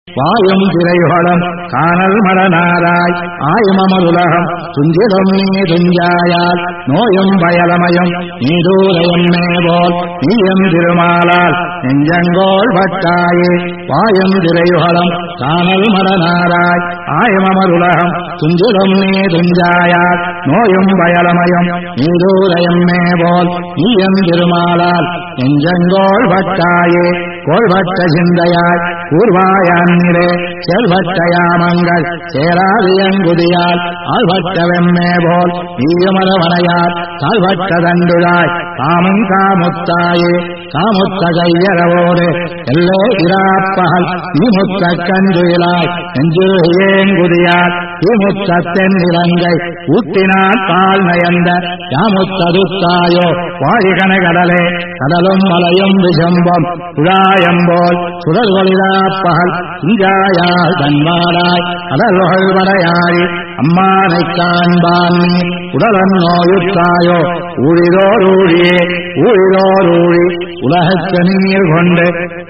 வாயும் திரையுகளும் காணல் மடனாராய் ஆயுமமருலகம் துஞ்சிடும் நீ துஞ்சாயால் நோயும் பயலமயம் நீதூரையும் மேபோல் நீயும் திருமாலால் நெஞ்சங்கோள் பட்டாயே வாயும் திரையுகளும் காணல் மடனாராய் ஆயுமமருலகம் துஞ்சிடும் நீ துஞ்சாயால் நோயும் பயலமயம் நீதூரையும் மேபோல் நீயும் திருமாலால் நெஞ்சங்கோள் பட்டாயே கோள்பட்ட சிந்தையாய் கூர்வாயான்னிலே செல்வட்டயாமங்கள் சேராதியங்குதியால் ஆள்பட்ட வெம்மே போல் நீயுமரவனையால் கால்பட்ட தண்டுழாய் காமும் காமுத்தாயே காமுத்த கையரவோடு எல்லோ இராப்பகல் நீமுத்த கஞ்சுயிலாய் நெஞ்சுயேங்குதியால் தீமுத்தென் இலங்கை ஊட்டினான் பால் நயந்த யாமுத்ததுத்தாயோ வாழிகன கடலே கடலும் மலையும் விஷம்பம் குழாயம்போல் சுடர்வொளிராப்பகல் இஞ்சாயால் தன்மாராய் கடல்கள் வரையாய் அம்மானை காண்பான் நீ உடலன் நோயுத்தாயோ ஊழிரோரூழியே ஊழிரோரூழி உலகத்து நீர் கொண்டு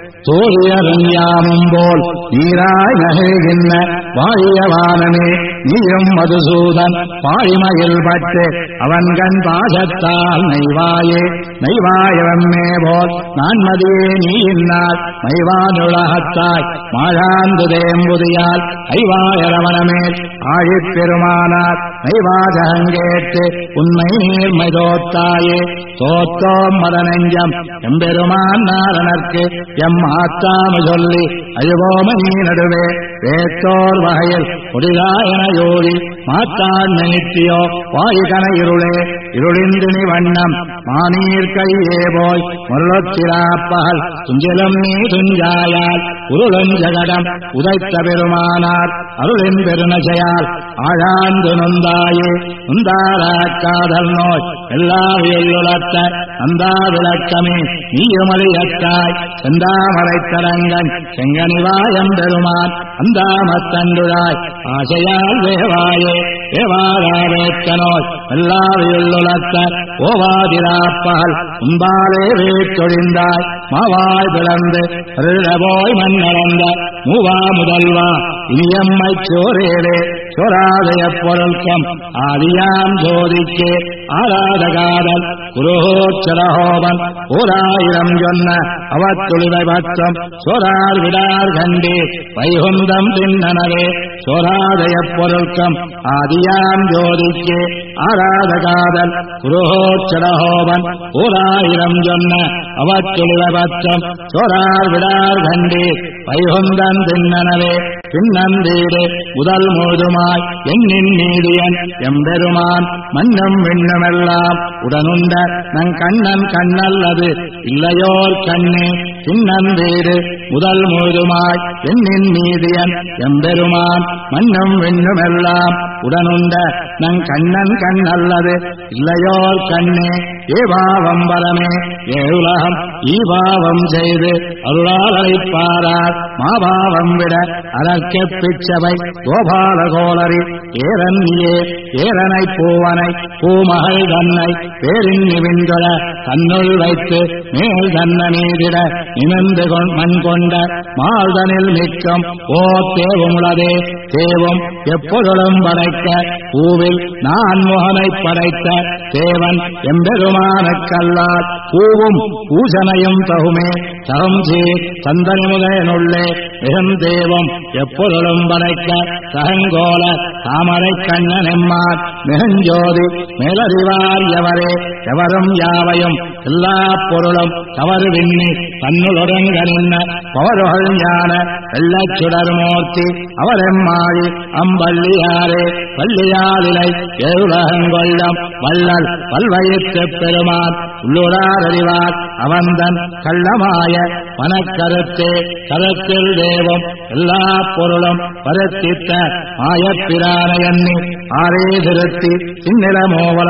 தோழியருஞாமும் போல் நீராய் நகைகின்ற வாழியவானனே நீயும் மதுசூதன் பாழிமகில் பட்டு அவன் கண் பாசத்தால் நெய்வாயே நெய்வாயவம்மே போல் நான் மதியே நீ இன்னார் மைவானுலகத்தாய் மாழாந்து தேம்புதியால் ஐவாயரவனமேல் ஆழிப் பெருமானார் நைவாஜகங்கேட்டு உண்மை நீர்மை தோத்தாயே தோத்தோம் மதநெஞ்சம் எம்பெருமான் நாரணர்க்கு எம் ஆத்தாம சொல்லி அழுவோம நீ நடுவே வேத்தோர் வகையில் ஒடிதாயன யோடி மாத்தான் நித்தியோ வாயுகன இருளே இருளிந்தினி வண்ணம் மானீர் கையே போய் முருளத்திராப்பகல் துஞ்சிலும் நீ துஞ்சாயால் உருளும் ஜகடம் உதைத்த பெருமானார் அருளின் பெருநசையால் ஆழாந்து நொந்தாயே நொந்தாராக்காதல் நோய் எல்லாவியுலத்த நந்தா விளக்கமே நீயுமலியத்தாய் செந்தாமரைத்தரங்கன் செங்கனிவாயம் பெருமான் அந்தாமத்தண்டுழாய் ஆசையால் வேவாயே வேவாராவேத்தனோய் எல்லாவியுள்ளுலத்த ஓவாதிராப்பகல் உம்பாலே வேற்றொழிந்தாய் மாவாய் பிளந்து போய் மண்ணறந்த மூவா முதல்வா இனியம்மை சோரேரே சோராதய பொருள்கம் ஆதியாம் ஜோதிக்கே ஆராத காதல் குருஹோச்சரஹோபன் ஓராயிரம் சொன்ன அவத்துளிவை பற்றம் சோரார் விடார் கண்டே வைகுந்தம் தின்னனவே சோராதய பொருள்கம் ஆதியாம் ஜோதிக்கே ஆராத காதல் குருஹோச்சரஹோபன் ஓராயிரம் சொன்ன அவத்துளிவை பற்றம் சோரார் விடார் கண்டே வைகுந்தம் தின்னனவே பின்னந்தீடு முதல் முழுதுமாய் என்னின் நீதியன் எம்பெருமான் மன்னம் விண்ணுமெல்லாம் உடனுண்ட நங் கண்ணன் கண்ணல்லது இல்லையோர் கண்ணே பின்னந்தீடு முதல் முழுதுமாய் என்னின் நீதியன் எம்பெருமான் மன்னம் விண்ணுமெல்லாம் உடனுண்ட நங் கண்ணன் கண்ணல்லது இல்லையோர் கண்ணே ஏபாவம் பரமே ஏவுலகம் ஈபாவம் செய்து அருளால் அழைப்பாரார் மாபாவம் விட அதற்கு பிச்சவை கோபால கோளரி ஏரன்னியே ஏரனை பூவனை பூமகள் தன்னை பேரின் நிவிந்தொழ தன்னுள் வைத்து மேல் தன்ன நீதிட நிமிர்ந்து மண் கொண்ட மால்தனில் மிக்கம் ஓ தேவுமுளதே தேவும் எப்பொருளும் படைக்க பூவில் நான் முகனை படைத்த தேவன் எம்பெருமானுக்கல்லால் பூவும் பூசனையும் தகுமே தகும் சந்தனி முதனுள்ளே மிகுந்தேவம் எப்பொருளும் படைக்க சகங்கோல தாமரை கண்ணன் எம்மார் மிகஞ்சோதி மேலறிவார் எவரே எவரும் யாவையும் எல்லா பொருளும் தவறு விண்ணி தன்னுடங்கனின்ன பவருகள் ஞான வெள்ளச்சுடர்மூர்த்தி அவரெம்மாழி அம்பள்ளியாரே பள்ளியாலிலை ஏழுலகங்கொள்ளம் வள்ளல் பல்வயிற்று பெருமான் உள்ளுரார் அறிவார் அவந்தன் கள்ளமாய மனக்கருத்தே கருத்தில் தேவம் எல்லா பொருளும் பருத்தித்த மாயப்பிரான எண்ணி ஆரே திருத்தி இந்நிலமோவலகம்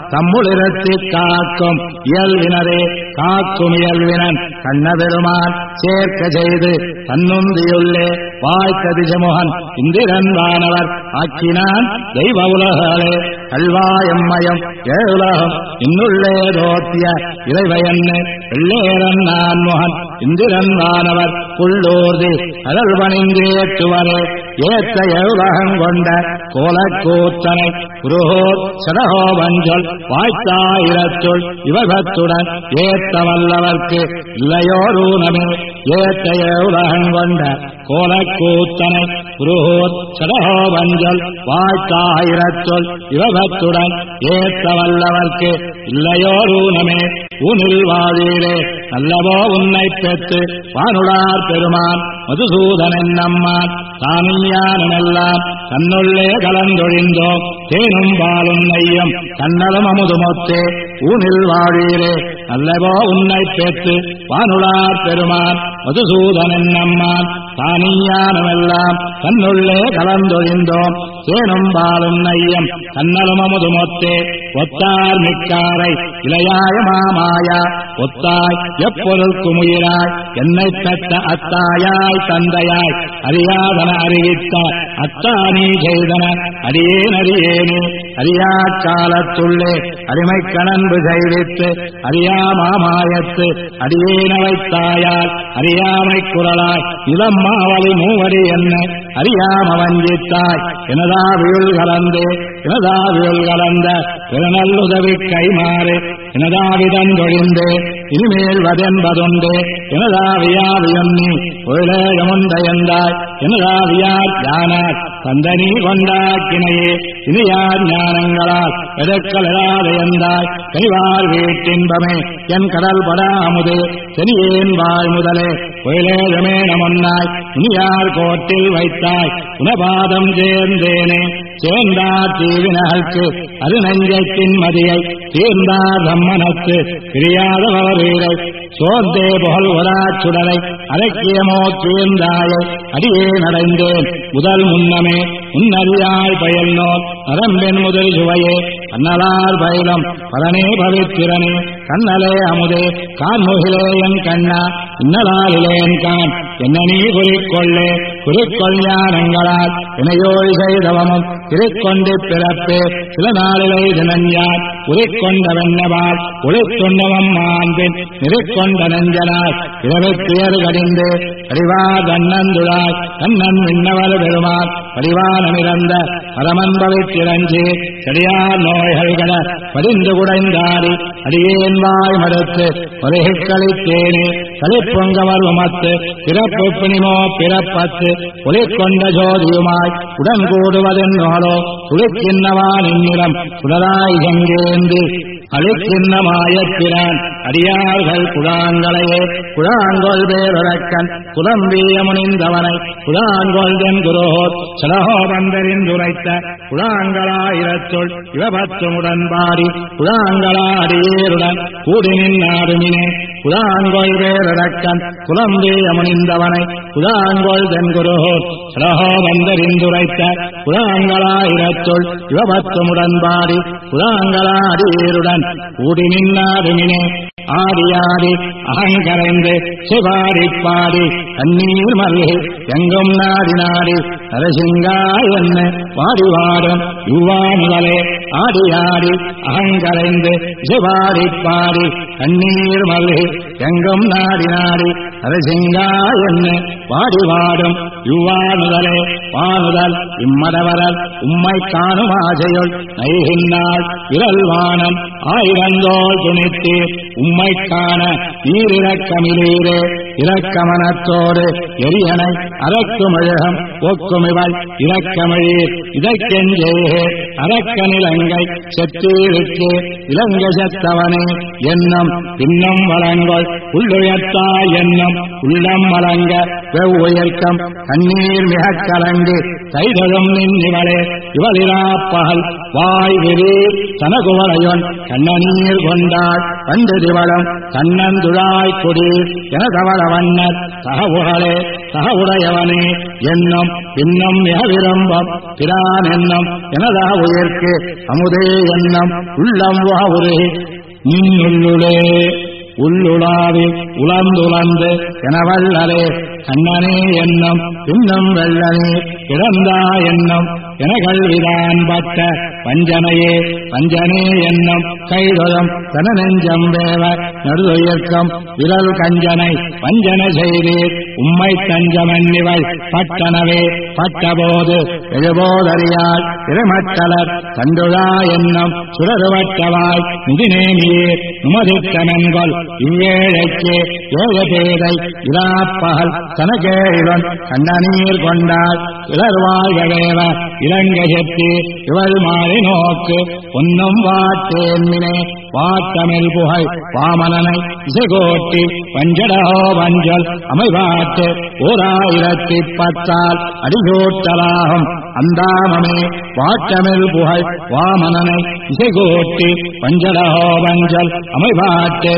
தம்முளிரத்தி காக்கும் இயல்வினரே காக்கும் இயல்வினன் கண்ணபெருமான் சேர்க்க செய்து தன்னுந்தியுள்ளே வாய்த்த திசமுகன் இந்திரன் வானவர் ஆக்கினான் தெய்வ உலகளே கல்வாயம்மயம் ஏழுலகம் இன்னுள்ளே தோத்திய இறைவையன்னு வெள்ளேரன் நான் முகன் இந்திரன் வானவர் புள்ளூர்தி அருள் பணிந்தேற்றுவரே ஏற்ற எழுலகம் கொண்ட கோலக்கூத்தனை குருகோர் சடகோபஞ்சொல் வாய்த்தாயிரத்துள் இவகத்துடன் ஏத்த வல்லவர்க்கு இல்லையோரூனமே ஏற்ற எழுலகம் கொண்ட கோலக்கூத்தனை குருகோர் சடகோபஞ்சொல் வாய்த்தாயிரத்துள் இவகத்துடன் ஏத்த வல்லவர்க்கு இல்லையோரூனமே ஊனில் வாழீரே நல்லவோ உன்னை பெற்று வானுளார் பெருமான் மதுசூதனன் நம்மான் தானியானமெல்லாம் தன்னுள்ளே கலந்தொழிந்தோம் தேனும் பாலும் நெய்யும் கண்ணலும் அமுதுமொத்தே ஊனில் வாழீரே நல்லவோ உன்னை பெற்று வானுளார் பெருமான் மதுசூதனன் நம்மான் தானியானமெல்லாம் தன்னுள்ளே கலந்தொழிந்தோம் தேனும் பாலும் நெய்யும் கண்ணலும் அமுதுமொத்தே ஒத்தார் மிக்காரை இளையாய மாமாயா ஒத்தாய் எப்பொருள்கும் உயிராய் என்னை பெற்ற அத்தாயாய் தந்தையாய் அறியாதன அறிவித்த அத்தானீ செய்தன அடியேனே அறியா காலத்துள்ளே அடிமை கணன்பு செய்வித்து அறியா மாமாயத்து அடியேன வைத்தாயால் அறியாமை குரலாய் இளம்மாவலி மூவடி என்ன அறியாம வஞ்சித்தாய் எனதாவியுள் கலந்த பிறநல்லுதவி கைமாறு எனதாவிதந்தொழிந்தே இனிமேல் வதென்பதுண்டு எனதாவியாவியொன்னி ஒயிலேயமுண்டையந்தாய் எனதாவியார் யானார் தந்தனி கொண்டாக்கினையே இனியார் ஞானங்களால் எதற்கலாதையந்தாய் கனிவார் வீட்டின்பமே என் கடல் படாமுதே தெனியேன் வாழ் முதலே ஒயிலேயமே நமொன்னாய் இனியார் கோட்டில் வைத்தாய் உனபாதம் சேர்ந்தேனே சேர்ந்தார் தீவினர்களுக்கு அது நெஞ்சத்தின் மதியை தீர்ந்தார் ரம்மனத்து பிரியாதவரீரை சோர்ந்தே புகழ் ஒராச்சுடரை அரக்கியமோ தீர்ந்தாயை அடியே நடைந்தேன் முதல் முன்னமே முன்னறியாய் பயல்நோல் நரம்பெண் முதல் சுவையே கண்ணலார் பயிலம் பலனே பவித்திரனே கண்ணலே அமுதே கான்முகிலே என் கண்ணா இன்னலாலிலேன் கான் என்ன நீ குறிக்கொள் ஞானங்களால் இணையோழி செய்தவமும் குறிக்கொண்டு பிறப்பே சில நாளிலை தினஞ்சான் உரிக்கொண்டவென்னவால் ஒளித்துண்டவம் மாண்பின் நெறிக்கொண்ட நெஞ்சனாய் இரவுக்குயர் கடிந்து அறிவார் கண்ணந்துழாய் கண்ணன் மின்னவல் பெருமான் படிவானமிறந்த பரமன்பவித்திரஞ்சி செடியார் நோய்கள்கட படிந்து குடைந்தாடி அடியேன் வாய் மறுத்து ஒலிகளித்தேனே களிப்பொங்கவர் உமத்து பிறப்பு பிணிமோ பிறப்பத்து ஒளிக்கொண்ட ஜோதியுமாய் உடன் கூடுவதென்னோளோ துளிக்கின்னவான் இந்நிறம் சுடராய் செங்கேந்து அழிக்கின்னமாயத்திரான் அடியார்கள் குழாங்களையே குழாங்கொள் பேரக்கன் குலம்பிய முனிந்தவனை குழாங்கொள்தன் குரோர் சலகோபந்தரிந்துரைத்த குழாங்களாயிரத்துள் இவபத்துமுடன்பாடி குழாங்களாடியேருடன் கூடி நின்னாடுமினே குழாங்கொள் பேரக்கன் குலம்பிய முனிந்தவனை குழாங்கொள்தன் குரோர் சலகோபந்தரிந்துரைத்த குழாங்களாயிரத்துள் இவபத்துமுடன்பாடி குழாங்களாடியேருடன் கூடி நின்னாடுமினே ஆடியாடி அகங்கரைந்து சிவாடி பாடி கண்ணீர் மல்கி எங்கும் நாடி நாடி நரசிங்காய் என்ன பாடிவாடும் யுவானுதலே ஆடியாடி அகங்கரைந்து சிவாடி பாடி கண்ணீர் மல்கி எங்கும் நாடி நாடி நரசிங்காய் என்ன பாடிவாடும் யுவானுதலே வானுதல் இம்மடவரல் உம்மை காணும் ஆசையுள் நைகின்றாள் விரல்வானம் ஆயிரந்தோள் துணித்தீர் உம்மை காண நீரிறக்கமிலீரே இரக்கமனத்தோடு எரியனை அரக்குமிழகம் ஒக்குமிவள் இரக்கமிழீர் இதற்கெஞ்சே அரக்கனிலங்கை செத்தீருக்கு இலங்கை செத்தவனே என்னும் பின்னும் வளங்கொள் உள்ளுயர்த்தாய் என்னும் உள்ளம் வழங்க வெவ்வுயர்க்கம் கண்ணீர் மிக கலங்கு கைதழும் நின்னிவளே இவளிராப்பகல் வாய் விரீர் தனகுவளையொன் கண்ணநீர் கொண்டாள் கண்டு திவளம் கண்ணந்துழாய் கொடீர் என தவள வண்ணர் தகவுகளே தகவுடையவனே என்னும் பின்னும் மிக விரும்பம் பிரான் என்னும் எனதா உள்ளாவியற்கு அமுதே எண்ணம் உள்ளம் வாவுரே நின்னுள்ளுளே உள்ளுளாவி உலர்ந்துலர்ந்து எனவல்லரே கண்ணனே என்னும் இன்னும் வெள்ளனே இறந்தா என்னும் என கல்விதான் பட்ட பஞ்சனையே பஞ்சனே என்னும் கைதொழும் தன நெஞ்சம் வேவ நடுதுயர்க்கம் விரல் கஞ்சனை வஞ்சன செய்தீர் உம்மை தஞ்சமன்னிவை பட்டனவே பட்டபோது எழுபோதறியால் திருமட்டலர் தண்டுழா என்னும் சுடருவட்டவாய் நிதிநேமியே நுமதிட்டமென்கொள் இவ்வேழைக்கு ஏகபேதை இராப்பகல் தனகேழிவன் கண்ணநீர் கொண்டாள் இளர்வாழ்கவேவ இலங்கையத்தி இவள் மாறி நோக்கு பொன்னும் வாட்டேன்மினே வாட்டமில் புகை வாமனனை இசைகோட்டி வஞ்சடஹோ வஞ்சல் அமைவாட்டு 1010 அடிகோட்டலாகும் அந்தாமமே வாட்டமில் புகை வாமனனை இசைகோட்டி வஞ்சடஹோ வஞ்சல் அமைவாட்டு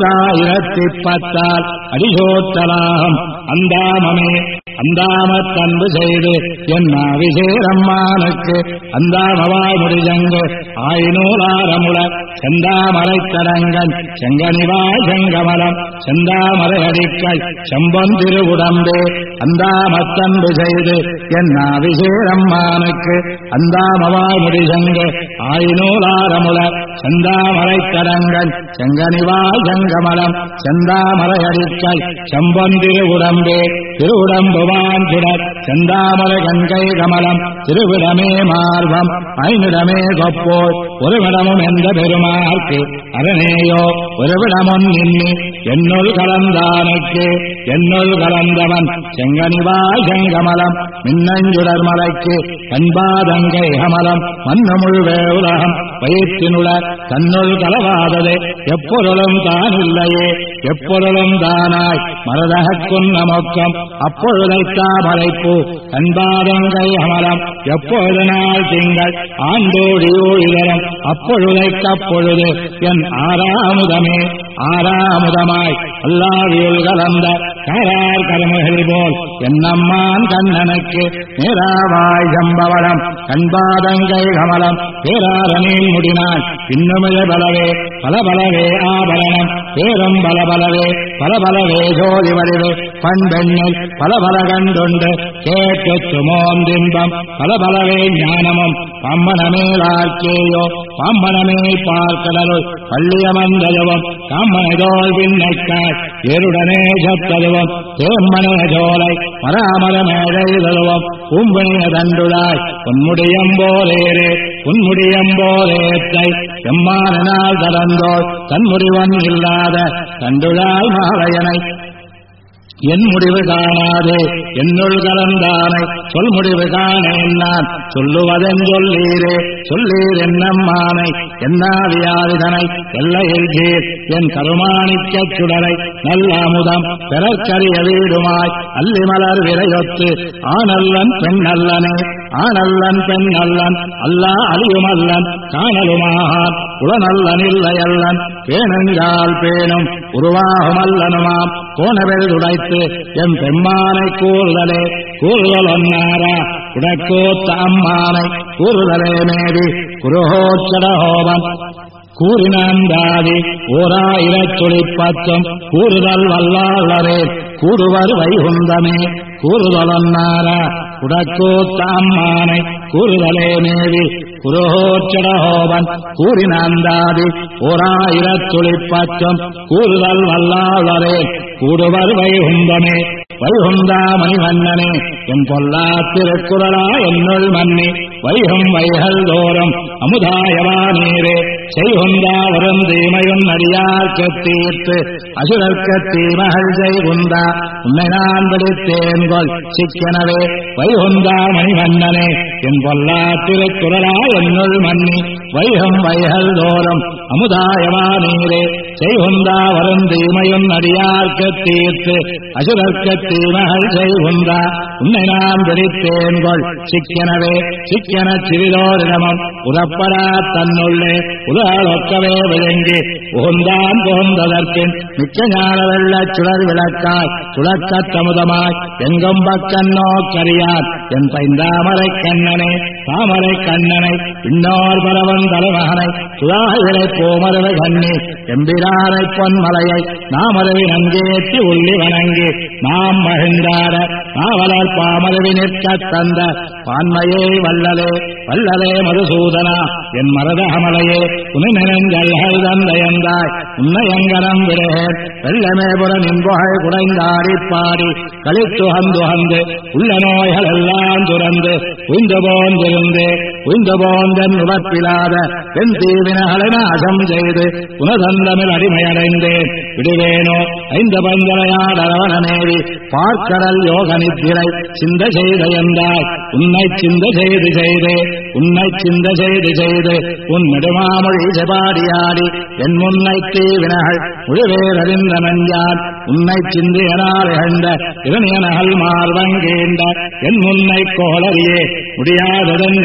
1010 அடிகோட்டலாகும் அந்தாமமே அந்தாமத்தன்பு செய்து என்ன விசேரம்மானுக்கு அந்தாமவாய் முடிஜங்கு ஆயினூலாரமுட செந்தாமரை கடங்கன் செங்கனிவாய் செங்கமலம் செந்தாமரை அடிக்கை செம்பொன் திருவுடம்பே அந்தாமத்தன்பு செய்து என்ன விசேரம்மானுக்கு அந்தாமவாய் முடிஜங்கு ஆயினூலாரமுட செந்தாமரை கடங்கன் செங்கனிவாய் செங்கமலம் செந்தாமரை அடிக்கை செம்பொன் திருவுடம்பே திருவுடம்புவான் சுடர் செந்தாமரை கங்கை கமலம் திருவிடமே மார்பம் ஐநிடமே கொப்போர் ஒருவிடமும் எந்த பெருமார்க்கு அரணேயோ ஒருவிடமும் நின்னி என்னுள் கலந்தானுக்கு என்னுள் கலந்தவன் செங்கனிவாய் செங்கமலம் மின்னஞ்சுடர் மலைக்கு கண்பாதங்கை கமலம் மன்னமுழ்வே உலகம் வயிற்றினுள தன்னுள் கலவாதது எப்பொருளும் தானில்லையே எப்பொருளும் தானாய் மரதகக்குன் நமக்கம் அப்பொழுதைத்தா மறைப்பு கண்பாதங்கை அமலம் எப்பொழுது நாள் திங்கள் ஆண்டோடியோழிதரம் அப்பொழுதைக்கப்பொழுது என் ஆறாமுதமே ஆறாமுதமாய் அல்லாவியுள் கலந்த காரார் கருமகள் போல் என்னம்மான் கண்ணனுக்கு நேராவாய் ஜம்பவளம் கண்பாதங்கை கமலம் பேராரனின் முடினான் இன்னுமிழ பலவே பலபலவே ஆபரணம் பேரும் பலபலவே பலபலவே ஜோதி வடிவு பண்பெண்ணில் பலபல கண்டுண்டு கேட்டு சுமோந்தின்பம் பலபலவே ஞானமும் பம்மனமேலார்க்கேயோ பம்மனமேல் பார்க்கடலுள் பள்ளியமந்ததுவும் காமனதோல் பின்னைக்காய் ஏருடனே சத்ததுவும் தேம்மன ஜோலை பராமர மேழைதலுவும் பூம்பிணிய தண்டுடாய் பொன்முடியம்போலேரே பொன்முடியம்போலேத்தை செம்மானால் கடந்தோர் தன்முடிவன் இல்லாத தண்டுழாய் மாலையனை என் முடிவு காணாதே என்னுள் கலந்தானை சொல் முடிவு காணேன் நான் சொல்லுவதென் சொல்லீரே சொல்லீர் என்னம்மானை என்னாவியாவிதனை எல்லையில் கீர் என் கருமாணிக்கச் சுடரை நல்ல அமுதம் பெறற்கரிய வீடுமாய் அல்லிமலர் விரையொத்து ஆனல்லன் பெண் அல்லனே ஆனல்லன் பெண் அல்லன் அல்லா அழியுமல்லன் காணலுமாகான் உளநல்லன் இல்லையல்லன் பேணுங்கால் பேணும் உருவாகுமல்லனுமாம் கோணவெல் துடைத்து எம் பெம்மானை கூறுதலே கூறுதல் ஒன்னாரா உடக்கோத்த அம்மானை கூறுதலே மேதி குருஹோச்சடஹோவன் கூறினாந்தாதி 1010 கூறுதல் வல்லாளரே கூடுவர் வைகுந்தமே கூறுதலொன்னாரா உடக்கோத்த அம்மானை கூறுதலே மேவி குருஹோச்சடஹோவன் கூறினாந்தாதி 1010 கூறுதல் வல்லாளரே கூடுவர் வைகுந்தமே வைகுந்தா மணிவண்ணனே என் பொல்லா திருக்குறளா என்னுள் மன்னி வைகும் வைகள் தோறும் அமுதாயவா நீரே செய்குந்தா வரும் தீமையும் அடியார்க்கு தீர்த்து அசுரர்க்கு தீமகள் செய்குந்தா உன்னை நான் பிடித்தேன்கொள் சிக்கனவே வைகுந்தா மணிவண்ணனே என் பொல்லா திருக்குறளா என்னுள் மன்னி வைகும் வைகள் தோறும் அமுதாயமா நீரே செய்குந்தா வருந்தீமையும் அடியார்க்கு தீர்த்து அசுரர்க்கு தீமகள் செய்குந்தா உன்னை நாம் பிடித்தேன்கொள் சிக்கனவே சிக்கன சிறிதோரிடமும் உறப்படா தன்னுள்ளே உலகொக்கவே விளங்கி புகுந்தான் புகுந்ததற்பின் மிக்க ஞான வெள்ள சுடர் விளக்காய் துளக்கத் தமுதமாய் எங்கும் பக்கன்னோ கரியார் என் பைந்தாமரை கண்ணனே தாமரை கண்ணனை இன்னோர் பரவன் தலைமகனை துதாகிரை போமரவை கண்ணி எம்பிராரை பொன்மலையை நாமரவி நங்கேற்றி உள்ளி வணங்கி நாம் மகிழ்ந்தார நாவலர் பாமரவி நிற்கத் தந்த பான்மையே வல்லலே வல்லலே மதுசூதனா என் மரத அமலையே துணை நிறங்கள் தந்தையந்தாய் உன்னையங்கரம் விடேன் வெள்ளமேபுர நின்புகை குடைந்தாடி பாடி களித்துகந்துகந்து உள்ள நோய்கள் எல்லாம் துறந்து உய்ந்து போந்தன் உறப்பிலாத என் தீவினகளை நாசம் செய்து உனதந்தமில் அடிமையடைந்தேன் விடுவேனோ ஐந்து பந்தலையாடரவனமேவி பார்க்கடல் யோக நித்திரை சிந்த செய்த என்றாய் உன்னை சிந்த செய்து உன் நெடுமாமொழி செபாடியாடி என் முன்னை தீவினகள் முழுவேறிந்த நஞ்சான் உன்னை சிந்தியனால் இழந்த இரணியனகள் மார்வங்கேண்ட என் முன்னை கோளறியே முடியாததன்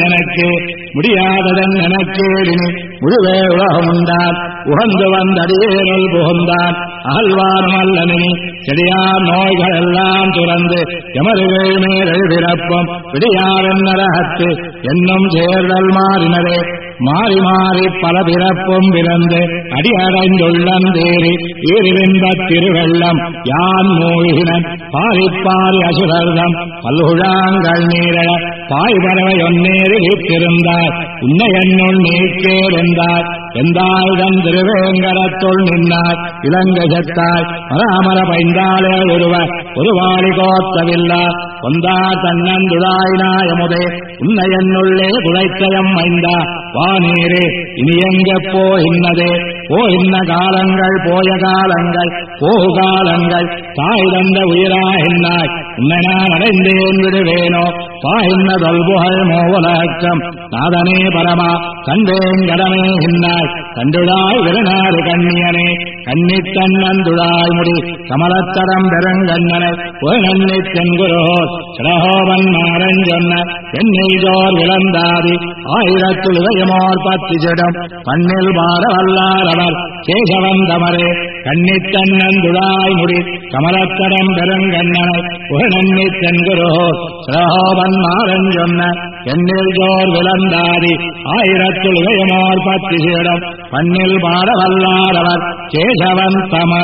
எனக்கேடினி முழுவே உலகம் உண்டான் உகந்து வந்தடியேனுள் புகுந்தான் அகழ்வாரும் அல்லனினி செடியார் நோய்கள் எல்லாம் துறந்து எமருகள் மேல் எழுதிறப்பும் விடியாரின் நரகத்து என்னும் சேர்தல் மாறினரே மாறி மாறி பல பிறப்பும் பிறந்து அடியடைந்துள்ளந்தேறி ஈரின்பத் திருவெள்ளம் யான் மூழ்கினன் பாரி அசுரர்தம் பல்குழாங்கள் நீரழ பாய் பறவை ஒன்னேறி வீட்டிருந்தார் உன்னை என்னுள் நீக்கேறெந்தார் எந்தாயுதன் திருவேங்கரத்துள் நின்னார் இலங்கை செத்தாய் மராமர பைந்தாளே ஒரு வாழி கோத்தவில்லா கொந்தா தன்னந்துழாயினாயமுதே உன்னை என்னுள்ளே குழைத்தயம் மைந்தா வானீரே இனி எங்க போயின்ன காலங்கள் போய காலங்கள் போகு காலங்கள் தாய் தந்த உயிராயின்னாய் உன்னை நான் அடைந்தேன் விடுவேனோ பாயின்ன தொல்புகழ் மோவலக்கம் நாதனே பரமா கண்டேங்கடமே இன்னாய் கண்டுழாய் விருநாடு கண்ணியனே கண்ணித்தன்னந்துழாய் முடி கமலத்தடம் பெருங்கண்ணனை நன்னி தென்குரோர் சிரகோபன் மாறன் சொன்ன என்னைதோர் விளந்தாதி ஆயிரத்துள் இதயமோர் பத்தி சிடம் பண்ணில் பாட வல்லாரவர் கேசவன் தமரே கண்ணித்தன்னந்துழாய் முடி கமலத்தடம் பெருங்கண்ணனை நன்னி தென்குரோர் சிரகோபன் மாறன் சொன்ன என்னில் ஜோர் விளந்தாதி ஆயிரத்துள் இதயமோர் பத்தி சிடம் பண்ணில் பாட வல்லாரவர் கேசவன்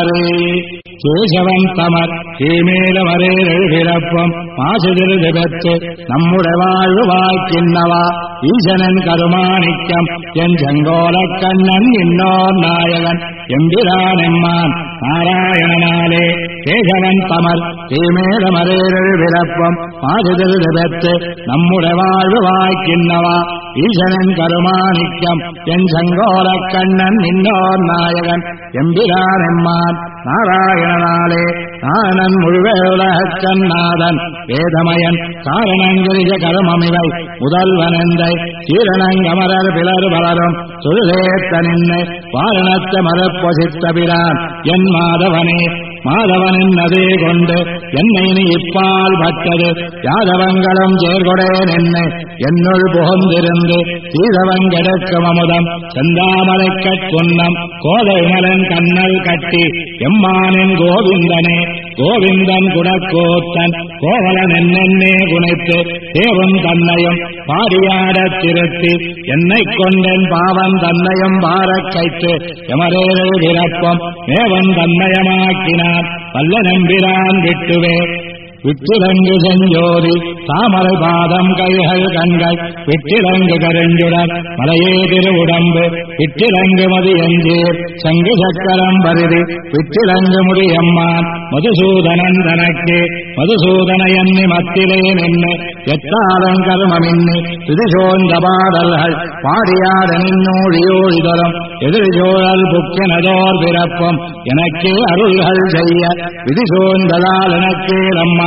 தமர் தீமேல வரேழு பிறப்பும் மாசுதிருது பெற்று நம்முடைய வாழ்வு வாய்க்கின்னவா ஈசனன் கருமாணிக்கம் என் செங்கோல கண்ணன் இன்னோர் நாயகன் எம்பிரான் எம்மான் நாராயணனாலே கேசவன் தமர் தீமேல மரேழு பிறப்பும் மாசுதிருது பெற்று நம்முடைய வாழ்வு வாய்க்கின்னவா ஈசனன் கருமாணிக்கம் என் செங்கோல கண்ணன் இன்னோர் நாயகன் எம்பிரான் எம்மான் நாராயணனாலே நானன் முழுவே உலகக்கன் நாதன் வேதமயன் காரணங்கிரிஜ கருமமிவை முதல்வனந்தை சீரணங்கமரர் பிளர் வளரும் சொல்லேத்த நின்னை வாரணத்த மரப்பொசித்த பிரான் என் மாதவனின் அதே கொண்டு என்னை நீ இப்பால் பட்டது யாதவங்களும் சேர்கொடேன் என்னுள் புகுந்திருந்து சீதவங்கெடுக்கும் அமுதம் செந்தாமரைக்கட் குன்னம் கோதைமலன் கண்ணல் கட்டி எம்மானின் கோவிந்தன் குடக்கூத்தன் கோவலன் என்னென்னே குனைத்து தேவன் தன்னையும் பாடியாடத் திருத்தி என்னை கொண்டென் பாவன் தன்னையும் பாரக் கைத்து எமரேழு பிறப்பும் மேவன் தன்மயமாக்கினான் வல்ல நம்பிரான் விட்டிலங்கு செஞ்சோதி தாமரை பாதம் கைகள் கண்கள் விட்டிலங்கு கருஞ்சுடர் மலையே திருவுடம்பு விட்டிலங்கு மதி எஞ்சீர் சங்கு சக்கரம் பருதி விட்டிலங்கு முடியம்மான் மதுசூதனன் தனக்கு மதுசூதன எண்ணி மத்திலே நின்று எத்தாலும் கருமமின்னி திதிசோந்த பாடல்கள் பாடியாட நின்னோழியோழிதரும் எதிர்சோழல் புக்கினதோர் பிறப்பும் எனக்கே அருள்கள் செய்ய விதிசோந்ததால் எனக்கே அம்மா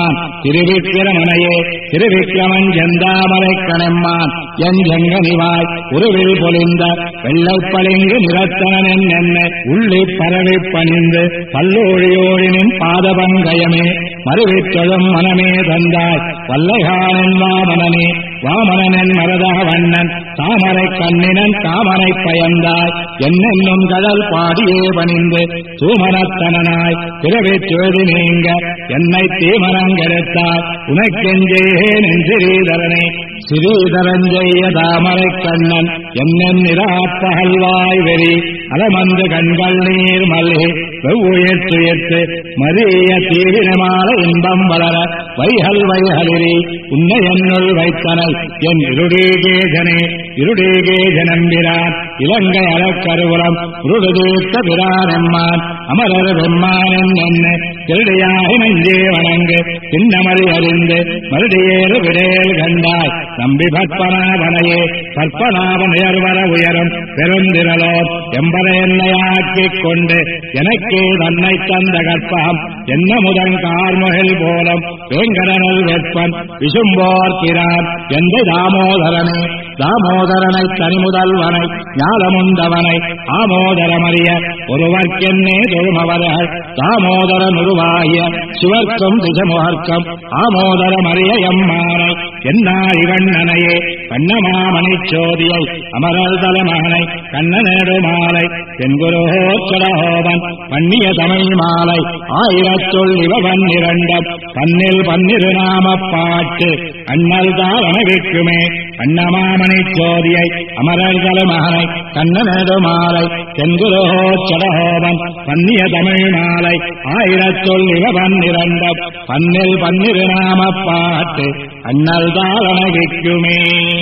எம்மான் திருவிக்கிரமனையே திருவிக்கிரமன் செந்தாமரை கணெம்மான் என் ஜங்கனிவாய் உருவில் பொலிந்த வெள்ளைப்பளிங்கு நிறத்தனன் என்ன உள்ளி பரவி பணிந்து பல்லோழியோழினும் பாதபங்கயமே மறுவித்தொழும் மனமே தந்தாய் வல்லைகானன் வாமனனே வாமனன் மரதக வண்ணன் தாமரை கண்ணினன் தாமரை பயந்தாய் என்னென்னும் கடல் பாடியே பணிந்து தூமனத்தனாய் பிறவி தொழுது நீங்க என்னை தீமனங்கெடுத்தாய் உனக்கெஞ்சேன் ஸ்ரீதரனே ஸ்ரீதரஞ்செய்ய தாமரை கண்ணன் என்னென் நிராப்பகல்வாய் வெறி அலமந்து கண்கள் நீர் மல்கி வெவ்வுயிர்த்துயிர்த்து மறிய தீவிரமான இன்பம் வளர வைகல் வைகளிரி உன்னை என்னுள் வைத்தனை என் இருடீகேஜனே இருடீகேஜனம்பிரான் இலங்கை அறக்கருவலம் உருடுதீர்த்த பிரானெம்மான் அமரர் பெம்மானன் என்ன திருடியாகி நெஞ்சே வணங்கு தின்னமறி அறிந்து மறுடியேறு விடேல் கண்டாய் நம்பி பற்பனாவனையே பற்பனாவனையர்வர உயரும் பெருந்திரலோ எம்பரை என்னையாக்கிக் கொண்டு எனக்கே தன்னை தந்த கற்பம் என்ன முதன் கார்முகில் போலும் வேங்கடனல் வெப்பன் விசும்போர் பிரான் எந்த தாமோதரனே தாமோதரனை தனிமுதல்வனை ஞாலமுண்டவனை ஆமோதரமறிய ஒருவர்க்கென்னே தொழுமவர்கள் தாமோதரன் உருவாகிய சிவர்க்கும் திசமுகர்க்கம் ஆமோதரமறிய எம்மானை என்னாரிவண்ணனையே கண்ணமாமணி சோதியை அமரர் தலைமகனை கண்ணனேடு மாலை தென்குருகோச்சரஹோவன் பண்ணிய தமிழ் மாலை ஆயிரத்துள் இவன் இரண்டம் பன்னில் பன்னிரு நாம பாட்டு அண்ணல் தான் அணைவிக்குமே அண்ணமாமணி சோதியை அமரர் தலைமகனை கண்ணனேடு மாலை தென்குருகோச்சரஹோவன் பண்ணிய தமிழ் மாலை ஆயிரத்துள் இவன் இரண்டம் பன்னில் பன்னிரு நாம பாட்டு அண்ணல் தான் அணைவிக்குமே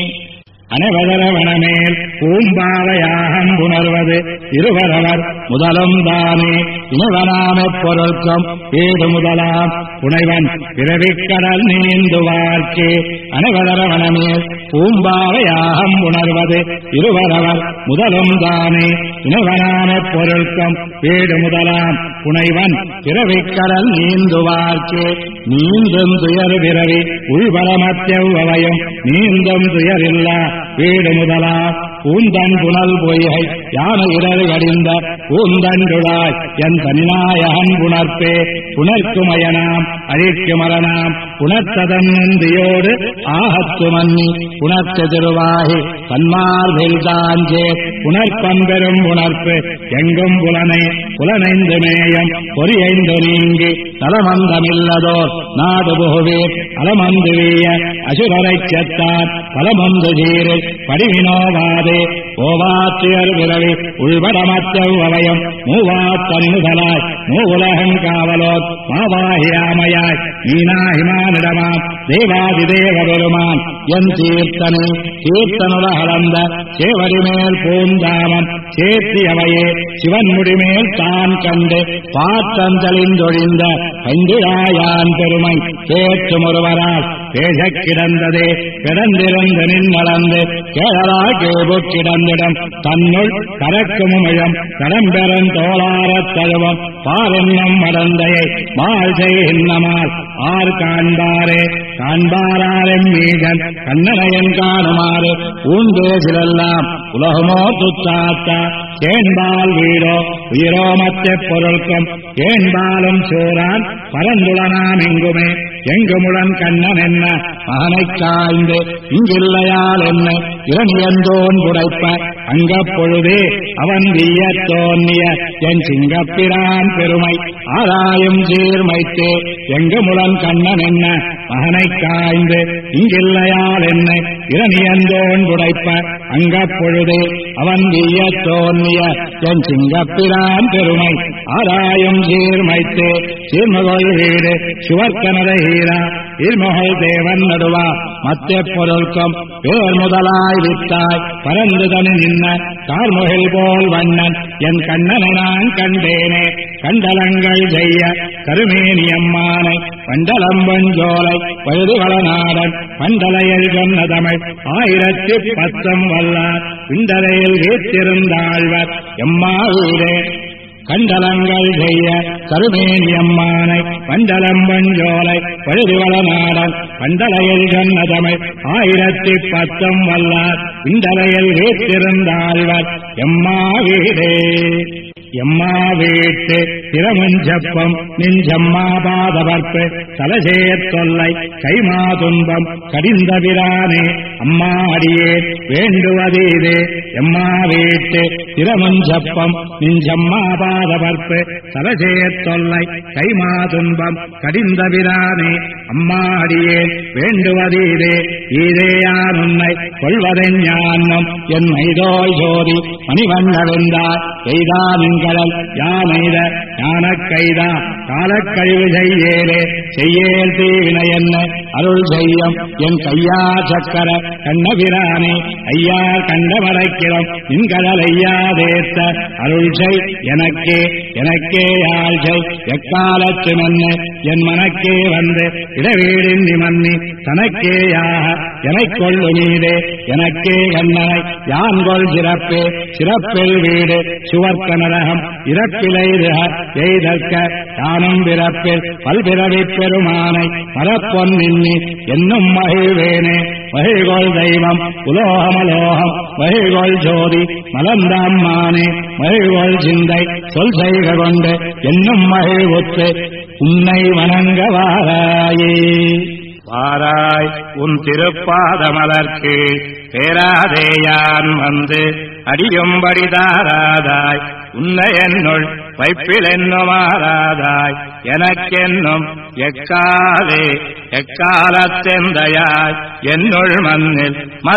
அனைவதரவனமேல் பூம்பாவையாகம் புணர்வது இருவரவர் முதலும் தானே இனவனாம பொருட்கும் ஏடு முதலாம் புனைவன் பிறவிக்கடல் நீந்துவார்க்கே அனைவதரவனமேல் பூம்பாவையாகம் புணர்வது இருவரவர் முதலும் தானே இனவனாம பொருட்கும் ஏடு முதலாம் புனைவன் பிறவிக்கடல் நீந்துவார்க்கே நீந்தும் துயர் பிறவி உள்வரமத்தெவ்வவையும் நீந்தும் துயரில்லா வீடு முதலா பூந்தன் புனல் பொய்கை யானை இடர் கடிந்த பூந்தண்டுழாய் என் தன்னாயகன் புணர்ப்பே புணர்க்குமயனாம் அழிக்குமரனாம் புணர்த்ததன் முந்தியோடு ஆகத்து மன்னி புணர்த்த திருவாகி தன்மார்பில் தாஞ்சே புணர்ப்பம்பெரும் புணர்ப்பு எங்கும் புலனை புலனைந்து மேயம் பொறியைந்து நீங்கி தலமந்தமில்லதோர் நாடு புகுவீர் அலமந்து வீய அசுரரைச் செத்தான் பலமந்து ஜீரு படிவினோவாதே ஓவாத்தியர் விரவி உள்வடமத்தவயம் மூவாத்தன்முதலாய் மூவுலகங்காவலோர் மாவாகியாமையாய் மீனாகிமானிடமாம் தேவாதிதேவ பெருமான் என் தீர்த்தனே தீர்த்தனுலகலந்த சேவடிமேல் பூந்தாமம் சேர்த்தியவையே சிவன் முடிமேல் தான் கண்டு பாத்தந்தளிந்தொழிந்த பண்டிராயான் பெருமை கேட்டும் ஒருவரால் பேசக் கிடந்ததே கிடந்திருந்து நின்னளந்து கேளலா கேபு கிடந்திடம் தன்னுள் கரக்குமுமிழம் கடம்பெறன் தோளாரத் தழுவம் பாரென்னும் மடந்தையை வாழ்சை இன்னமால் ஆர் காண்பாரே காண்பாராரெம் மீகன் கண்ணனையன் காணுமாறு ஊந்தேசிலெல்லாம் உலகமோ துத்தாத்தா கேண்பால் வீடோ உயிரோ மற்ற பொருட்கும் கேண்பாலும் சோரான் பரந்துளனாம் எங்குமே எங்குமுடன் கண்ணன் என்ன மகனைக் காய்ந்து இங்கில்லையால் என்ன இரணியந்தோன் புடைப்ப அங்கப் பொழுதே அவன் வீய தோன்னிய என் சிங்கப்பிரான் பெருமை ஆராயும் சீர்மைத்தே எங்குமுடன் கண்ணன் என்ன மகனைக் காய்ந்து இங்கில்லையால் என்ன இரணியந்தோன் புடைப்ப அங்கப் பொழுதே அவன் வீய தோன்னிய என் சிங்கப்பிரான் பெருமை ஆராயும் சீர்மைத்தே சீர்மகொள் வீடு சுவர்க்கனரை ஹீரா இருமகள் தேவன் நடுவா மத்திய பொருள்கும் பேர் முதலாய் வித்தாய் பரந்து தனி நின்ன கார்முகில் போல் வண்ணன் என் கண்ணனை நான் கண்டேனே கண்டலங்கள் செய்ய கருமேனியம்மானை பண்டலம்பஞ்சோலை வயதுகளநாடன் பண்டலையில் சொன்ன தமிழ் 1010 வல்லார் பிண்டலையில் வீற்றிருந்தாழ்வர் எம்மாவூரே கண்டலங்கள் செய்ய கருமேனியம்மானை பண்டலம் பஞ்சோலை பழுதுவள நாடன் பண்டலையில் சொன்ன தமிழ் 1010 வல்லார் இண்டலையில் வீற்றிருந்தாழ்வர் எம்மா வீடே எம்மா வீட்டு திறமுஞ்சப்பம் நிஞ்சம்மா பாதவர்ப்பு தலசேர் தொல்லை கைமா துன்பம் கடிந்த பிரானே அம்மா அடியே வேண்டுவதீதே எம்மா வீட்டு திறமுஞ்சப்பம் நிஞ்சம்மா பாதவர்ப்பு தலசேர் தொல்லை கைமா துன்பம் கடிந்த பிரானே அம்மா அடியே வேண்டுவதீதே ஈதேயான் உன்னை கொள்வதெஞ்ஞானம் என் மைதோய் ஜோதி மணிவண்ணவிந்தார் எய்தான் கடல் யானைத ஞானக்கைதா காலக்கழிவு செய்யேலே செய்யேல் தீவினை என்ன அருள் செய்யம் என் கையா சக்கர கண்ணபிரானே ஐயா கண்டமரைக்கிறம் இன்கடல் ஐயாதேத்த அருள் செய் எனக்கே எனக்கே யாழ் செய் எக்காலத்து மன்னு என் மனக்கே வந்து இடவீடின் நிமன்னி தனக்கேயாக எனக் கொள்ளு நீதே எனக்கே கண்ணனை யான்கொள் சிறப்பே சிறப்பில் வீடு சுவர்க்கனரகம் இறப்பிலைதுக எய்தற்க தானும் பிறப்பில் பல்பிறவி பெருமானை மரப்பொன் நின்னி என்னும் மகிழ்வேனே மகிழ்கொள் தெய்வம் உலோகமலோகம் மகிழ்கொள் ஜோதி மலர்ந்தாம்மானே மகிழ்கொள் சிந்தை சொல் செய்க கொண்டு என்னும் மகிழ்வுத்து உன்னை வணங்க வாராயே வாராய் உன் திருப்பாதமலர்க்கு பேராதேயான் வந்து அடியும்படி தாராதாய் உன்னை என்னுள் வைப்பிலென்னுமாறாதாய் எனக்கென்னும் எக்காலே எக்காலத்தெந்தையாய் என்னுள் மண்ணில்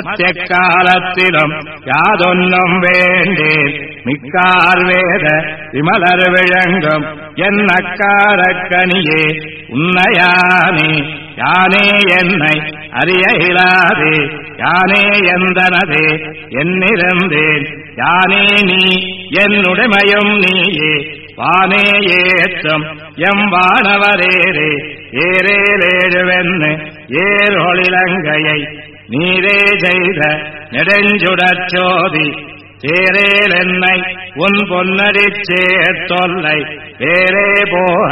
மத்தெக்காலத்திலும் யாதொன்னும் வேண்டேன் மிக்கார் வேத விமலர் விளங்கும் என் அக்காரக்கனியே உன்னையானே யானே என்னை அறிய இயலாதே யானே எந்தனதே என்னிருந்தேன் யானே நீ என்னுடைமையும் நீயே வானே ஏற்றம் எம் வானவரேரே ஏரேலேழுவென்னு ஏர்ஒளிலங்கையை நீரே செய்த நெடுஞ்சுடற்சோதி சேரேல் என்னை உன் பொன்னடிச் சேர்த்தொல்லை வேறே போக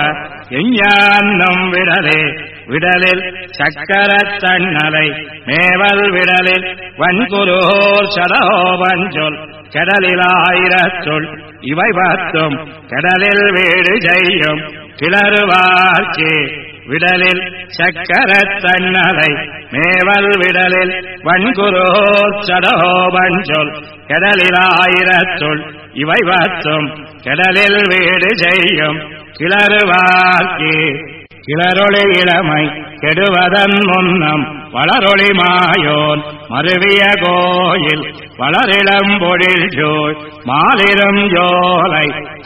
எஞ்ஞான்னம் விடலே விடலில் சக்கரத் தண்ணலை மேவல் விடலில் வன்குருகோர் சடோபஞ்சொல் கடலிலாயிரச்சொல் இவை பத்தும் கடலில் வீடு செய்யும் கிளறுவார்க்கே விடலில் சக்கரத் தண்ணலை மேவல் விடலில் வன்குருகோர் சடோபஞ்சொல் கடலிலாயிரச்சொல் இவை பத்தும் கடலில் வீடு செய்யும் கிளறுவார்க்கே கிளரொளி இளமை கெடுவதன் முன்னம் வளரொளி மாயோன் மருவிய கோயில் வளரிளம் பொழில் ஜோய் மாலிரும் ஜோலை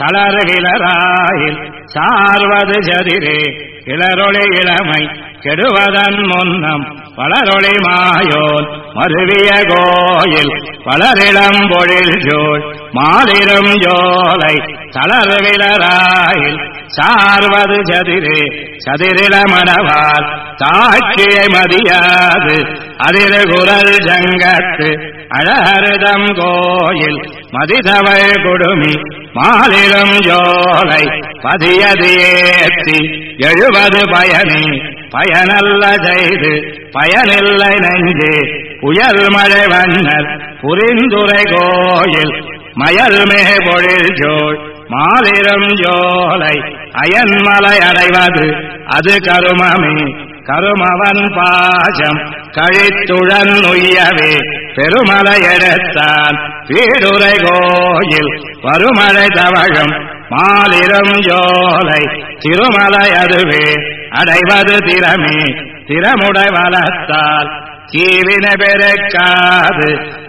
தளர்கிளராயில் சார்வது ஜதிரே கிளரொளி இளமை கெடுவதன் முன்னம் வளரொளி மாயோன் மருவிய கோயில் வளரிளம் பொழில் ஜோய் மாலிரும் ஜோலை தளர்கிளராயில் சார்வது சதிரே சதிரில மணவால் தாட்சியை மதியாது அதிரு குரல் ஜங்கத்து அழகருதம் கோயில் மதிதவள் கொடுமி மாலிலும் ஜோலை பதியது ஏற்றி 70 பயனே பயனல்ல செய்து பயனில்லை நெஞ்சு புயல் மழை வண்ணர் புரிந்துரை கோயில் மயல் மேபொழில் ஜோய் மாலிரும் ஜோலை அயன்மலை அடைவது அது கருமமே கருமவன் பாசம் கழித்துழன் உய்யவே பெருமலை எடுத்தான் வீடுரை கோயில் வருமழை தவழும் மாலிரும் ஜோலை திருமலை அதுவே அடைவது திறமே திறமுடை வளர்த்தால் கீவின பெருக்காது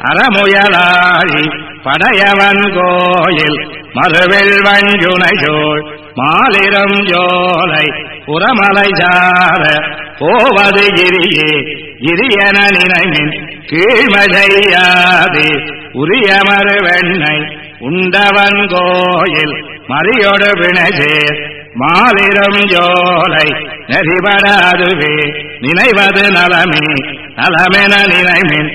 அறமுயலாழி படையவன் கோயில் மறுவில் வஞ்சுனை ஜோய் மாலிரும் ஜோலை புறமலை சார போவது கிரியே கிரியன நினைமின் கீழ்மதையாது உரிய மறுவெண்ணை உண்டவன் கோயில் மறியொடு பிணசேர் மாலிரும் ஜோலை நெறிபடாதுவே நினைவது நலமே நலமென நினைமின்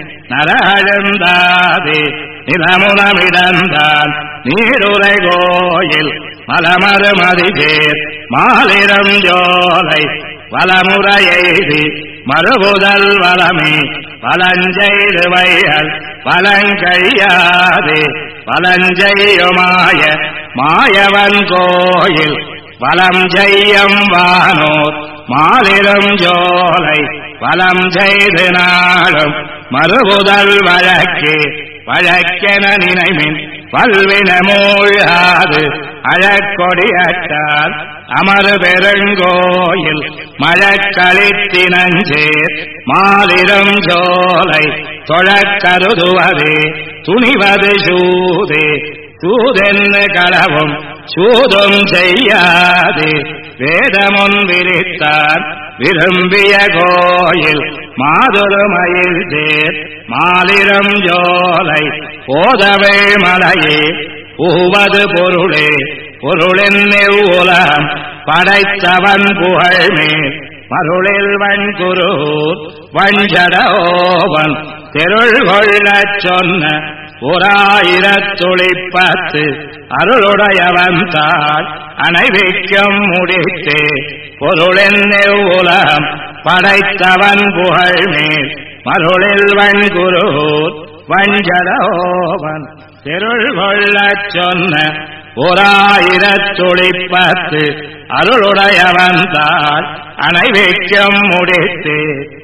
நரழுந்தாதே நிலமுனமிடந்தான் நீடுரை கோயில் மலமறு மதிசேர் மாலிரம் ஜோலை வலமுறையெய்தி மறுபுதல் வளமே வலஞ்செய்து வைகள் வலங்கழியாது வலஞ்செய்யுமாய மாயவன் கோயில் வலம் செய்யம் வானோர் மாலிரம் ஜோலை வலம் செய்து நாளும் மறுபுதல் வழக்கு வழக்கென நினைமின் பல்வின மூழ்காது அழக்கொடியட்டால் அமரு பெருங்கோயில் மழக்களித்தினஞ்சேர் மாலிரம் ஜோலை தொழக்கருதுவதே துணிவது சூதே சூதென்னு களவும் சூதும் செய்யாது வேதமுன் விரித்தான் விரும்பிய கோயில் மாதுருமயில் தேர் மாலிரம் ஜோலை போதவே மலையே பூவது பொருளே பொருளென்னுலகம் படைத்தவன் புகழ்மேல் மருளில் வன்குரூர் வஞ்சடோவன் தெருள் கொள்ளச் சொன்ன 1010 அருளுடையவன் தாள் அனைவிக்கும் முடித்தே பொருளென்னுலகம் படைத்தவன் புகழ்மேல் மருளில் வன்குரூர் வஞ்சடோவன் தெருள் கொள்ளச் சொன்ன 1010 அருளுடையவன் தாள் அனைவிக்கும் முடித்தே